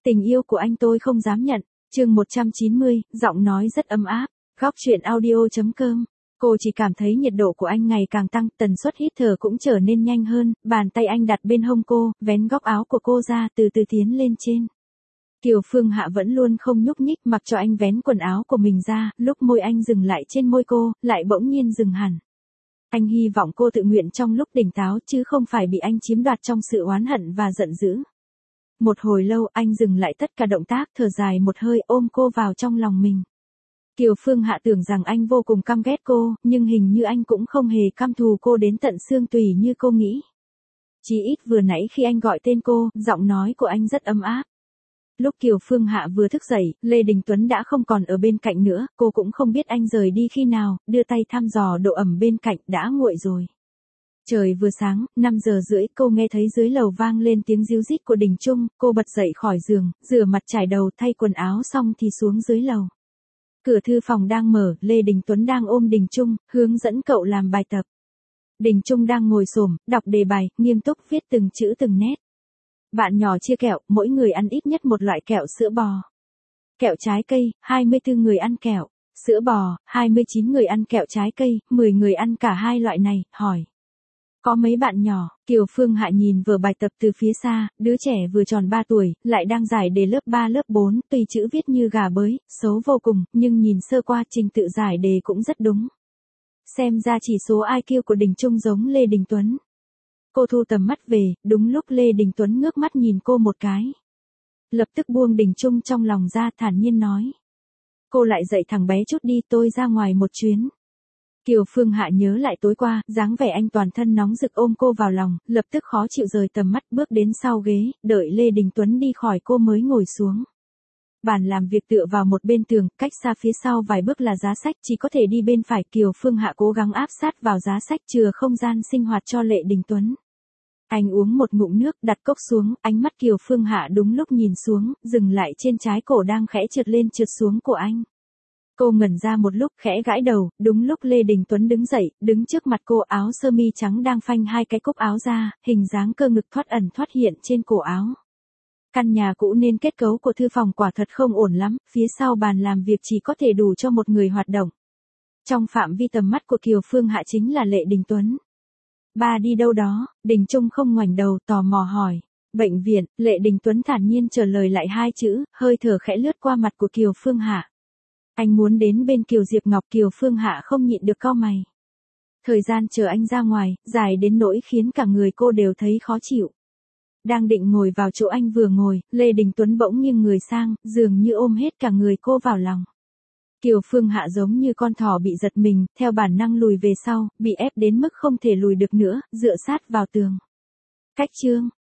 Tình yêu của anh tôi không dám nhận. Chương 190, giọng nói rất ấm áp. Góc truyện audio.com. Cô chỉ cảm thấy nhiệt độ của anh ngày càng tăng, tần suất hít thở cũng trở nên nhanh hơn, bàn tay anh đặt bên hông cô, vén góc áo của cô ra, từ từ tiến lên trên. Kiều Phương Hạ vẫn luôn không nhúc nhích, mặc cho anh vén quần áo của mình ra, lúc môi anh dừng lại trên môi cô, lại bỗng nhiên dừng hẳn. Anh hy vọng cô tự nguyện trong lúc tỉnh táo chứ không phải bị anh chiếm đoạt trong sự oán hận và giận dữ. Một hồi lâu anh dừng lại tất cả động tác, thở dài một hơi, ôm cô vào trong lòng mình. Kiều Phương Hạ tưởng rằng anh vô cùng căm ghét cô, nhưng hình như anh cũng không hề căm thù cô đến tận xương tủy như cô nghĩ. Chỉ ít vừa nãy khi anh gọi tên cô, giọng nói của anh rất ấm áp. Lúc Kiều Phương Hạ vừa thức dậy, Lê Đình Tuấn đã không còn ở bên cạnh nữa, cô cũng không biết anh rời đi khi nào, đưa tay thăm dò độ ẩm bên cạnh, đã nguội rồi. Trời vừa sáng, 5 giờ rưỡi, cô nghe thấy dưới lầu vang lên tiếng ríu rít của Đình Trung, cô bật dậy khỏi giường, rửa mặt trải đầu, thay quần áo xong thì xuống dưới lầu. Cửa thư phòng đang mở, Lê Đình Tuấn đang ôm Đình Trung, hướng dẫn cậu làm bài tập. Đình Trung đang ngồi xổm, đọc đề bài, nghiêm túc viết từng chữ từng nét. Bạn nhỏ chia kẹo, mỗi người ăn ít nhất một loại kẹo sữa bò. Kẹo trái cây, 24 người ăn kẹo. Sữa bò, 29 người ăn kẹo trái cây, 10 người ăn cả hai loại này, hỏi. Có mấy bạn nhỏ? Kiều Phương Hạ nhìn vở bài tập từ phía xa, đứa trẻ vừa tròn 3 tuổi, lại đang giải đề lớp 3 lớp 4, tuy chữ viết như gà bới, xấu vô cùng, nhưng nhìn sơ qua trình tự giải đề cũng rất đúng. Xem ra chỉ số IQ của Đình Trung giống Lê Đình Tuấn. Cô thu tầm mắt về, đúng lúc Lê Đình Tuấn ngước mắt nhìn cô một cái. Lập tức buông Đình Trung trong lòng ra, thản nhiên nói. Cô lại dậy thằng bé chút đi, tôi ra ngoài một chuyến. Kiều Phương Hạ nhớ lại tối qua, dáng vẻ anh toàn thân nóng rực ôm cô vào lòng, lập tức khó chịu rời tầm mắt, bước đến sau ghế, đợi Lê Đình Tuấn đi khỏi cô mới ngồi xuống. Bàn làm việc tựa vào một bên tường, cách xa phía sau vài bước là giá sách, chỉ có thể đi bên phải. Kiều Phương Hạ cố gắng áp sát vào giá sách, chừa không gian sinh hoạt cho Lê Đình Tuấn. Anh uống một ngụm nước, đặt cốc xuống, ánh mắt Kiều Phương Hạ đúng lúc nhìn xuống, dừng lại trên trái cổ đang khẽ trượt lên trượt xuống của anh. Cô ngẩn ra một lúc, khẽ gãi đầu, đúng lúc Lê Đình Tuấn đứng dậy, đứng trước mặt cô, áo sơ mi trắng đang phanh hai cái cúc áo ra, hình dáng cơ ngực thoát ẩn thoát hiện trên cổ áo. Căn nhà cũ nên kết cấu của thư phòng quả thật không ổn lắm, phía sau bàn làm việc chỉ có thể đủ cho một người hoạt động. Trong phạm vi tầm mắt của Kiều Phương Hạ chính là Lê Đình Tuấn. Ba đi đâu đó? Đình Trung không ngoảnh đầu, tò mò hỏi. Bệnh viện. Lê Đình Tuấn thản nhiên trả lời lại hai chữ, hơi thở khẽ lướt qua mặt của Kiều Phương Hạ. Anh muốn đến bên Kiều Diệp Ngọc. Kiều Phương Hạ không nhịn được cau mày. Thời gian chờ anh ra ngoài, dài đến nỗi khiến cả người cô đều thấy khó chịu. Đang định ngồi vào chỗ anh vừa ngồi, Lê Đình Tuấn bỗng nghiêng người sang, dường như ôm hết cả người cô vào lòng. Kiều Phương Hạ giống như con thỏ bị giật mình, theo bản năng lùi về sau, bị ép đến mức không thể lùi được nữa, dựa sát vào tường. Cách chương.